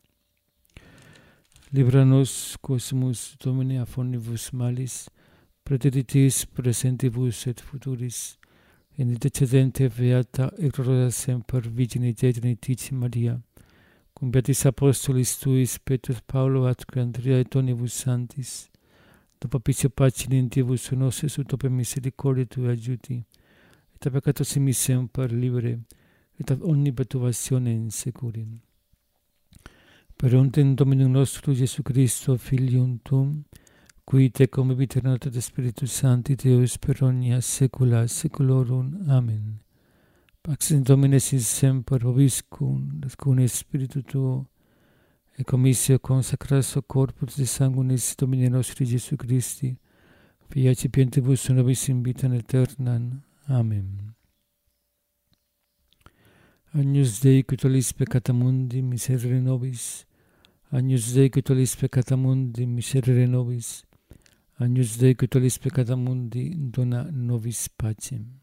Líbranos, cosmus Domine, a fonibus malis, praedictis presentibus et futuris, in intercedente beata et gloriosa semper Virgine Dei Genitici Maria, cum beatis apostolis tuis Petrus Paulo atque Andrea et omnibus sanctis, do propicio pacem in Divus nostris ut per misericordia Tua aiuti, et a peccato simis semper libere, et ad omni perturbatione in securim. Per untem Dominum nostrum Iesu Christo, Filium Tuum, qui tecum vitae et Spiritus Sancti Deus per omnia saecula saeculorum. Amen. Pax in Domine sit semper vobiscum, et cum Spiritu Tuo, et commissio consacratio corpus et sanguinis Domini nostri Iesu Christi, Fiat cipientibus nobis in vitam aeternam. Amen. Agnus Dei, qui tollis peccata mundi, miserere nobis. Agnus Dei, qui tollis peccata mundi, miserere nobis. Agnus Dei, qui tollis peccata mundi, dona nobis pacem.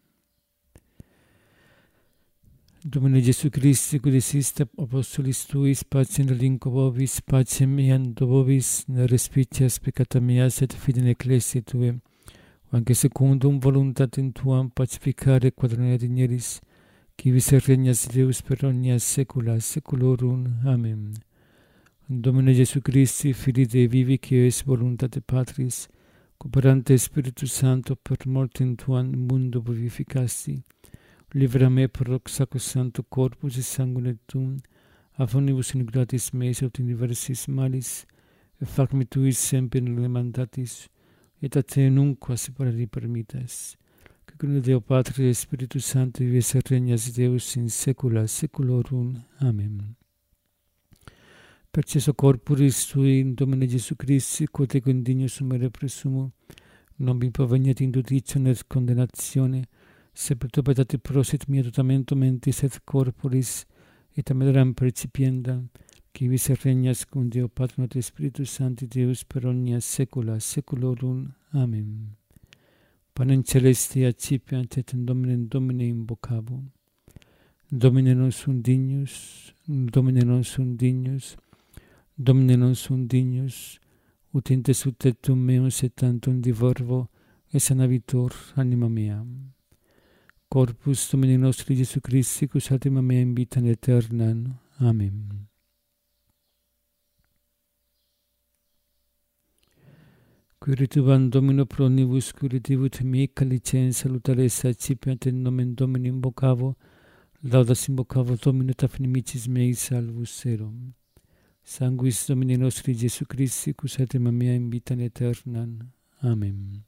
Domine Iesu Christi, qui desiste apostolis tuis, pacem relinquo vobis, pacem meam do vobis, ne respicias peccata meas et fidem ecclesiae Tuae, anche secundum voluntatem Tuam pacificare quadrone digneris, qui vis regnas Deus per omnia saecula saeculorum. Amen. Domine Iesu Christi, Filii Dei vivi, qui es voluntate Patris, cooperante Spiritus Sancto per mortem Tuam mundo vivificasti, libera me per hoc sacrosancto corpus et sanguine Tuum, a fonibus iniquitatis meis et in diversis malis, et fac me tuis semper mandatis, et a te nunquam separari permittas, que con Deo Patris et Spiritus Sancti vives et regnas Deus in saecula saeculorum. Amen. Per ceso corporis Tui, in Domine Iesu Christi, quod ego indigno sumere presumo, non mi proveniat indudicion et condemnatione, se per tu pietate prosit mia tutamento mentis et corporis, et ameram percipiendam, qui vis regnas cum Deo Patrum et Spiritus Sancti Deus per omnia saecula saeculorum. Amen. Panem celesti accipiant et in Domine invocabo. Domine non sum dignus, Domine non sum dignus, Domine non sum dignus, ut in te subtetum meum et tantum divorvo, et sanavitur anima mea. Corpus Domini nostri Iesu Christi, cus anima mea in vitam aeternam. Amen. Quirituvam Domino pro omnibus quiritivut mihi calicem salutares accipiant in nomen Domini invocavo, laudas invocavo Domino et affinimicis mei salvus erum. Sanguis Domini nostri Iesu Christi, cus anima mea in vitam aeternam. Amen.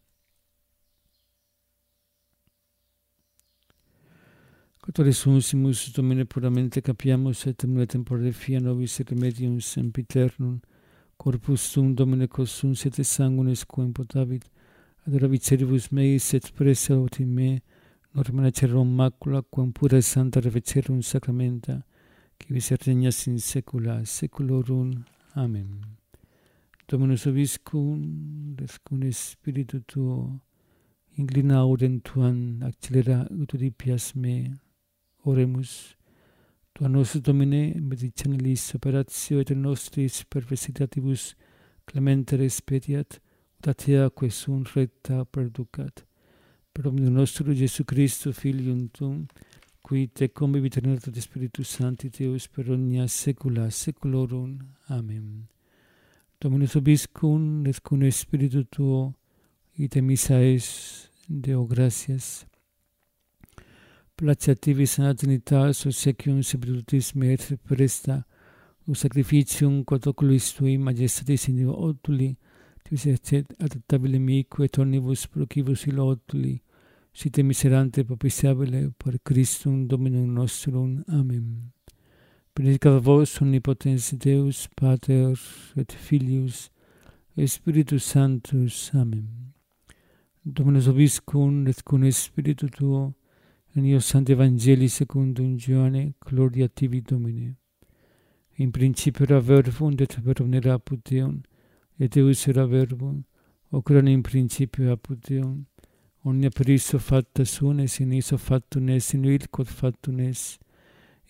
Quatore sunsimus, Domine, puramente capiamus, et in tempore fia nobis remedium sempiternum, corpus Tuum, Domine, consuns et sanguinis quum potavit, ad ravviceribus meis et presa ut in me, normana cerum macula, quum pura et santa refecerum sacramenta, qui vis regnas in saecula saeculorum. Amen. Dominus vobiscum, et cum Spiritu Tuo, inclina audem Tuam, accelera ut audipias me. Oremus. Tua nostra Domine, benedictionis operatio et nostris perversitatibus clemente expediat, ut a Te quae sunt recta perducat. Per omnium nostrum Iesu Christo, Filium Tuum, qui tecum vitae et Spiritus Sancti Deus per omnia saecula saeculorum. Amen. Dominus vobiscum, et cum Spiritu Tuo, ite missa es, Deo gratias. Placet tibi sana Trinitas, obsequium substitutis me et presta, ut sacrificium quod oculis Tui majestatis in otuli, tivis et adaptabile mico et omnibus procibus illo otuli, site miserante propitiabile per Christum Dominum nostrum. Amen. Benedicat vos omnipotens Deus, Pater et Filius, et Spiritus Sanctus. Amen. Dominus vobiscum, et cum Spiritu Tuo, in io Sancti Evangelii secundum Ioanne, gloria Tibi, Domine. In principio era Verbum, et Verbum era apud Deum, et Deus era Verbum, hoc erat in principio apud Deum. Omnia per isto facta sunt, et in isto factum est, in il quod factum est.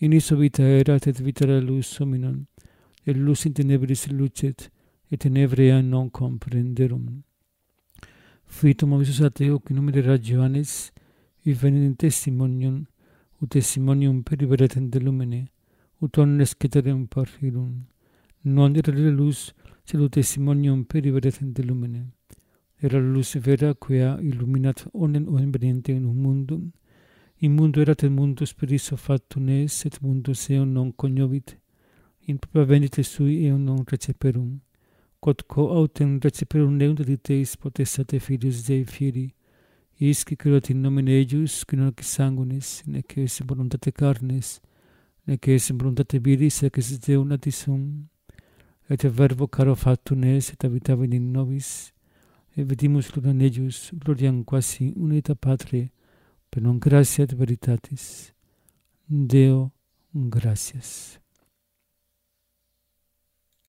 in iso vita erat et vita la lux hominum, et lux in tenebris lucet, et tenebrea non comprenderum. Fuitum avisus ateo qui numere Johannes, vivenin in testimonium, ut testimonium periberatem de lumine, ut omnes ceterem parfilum. Non era la luz, sed ut testimonium periberatem de lumine. Era la luz vera quia illuminat omnem veniente in mundum. In mundo erat et mundus per iso factum es, et mundus eum non cognovit. In propria venite sui eum non receperum. Quod autem receperum neunt eis potestate Filius Dei fieri, is qui creat in nomine eius, qui non ac sanguinis, nec eis in voluntate carnes, nec eis in voluntate viris, ec eis Deum natis sum. Et verbo caro factum es, et habitavit in nobis, et vidimus gloria in eius, gloriam quasi unita Patri, per non gratia et veritatis. Deo, gratias.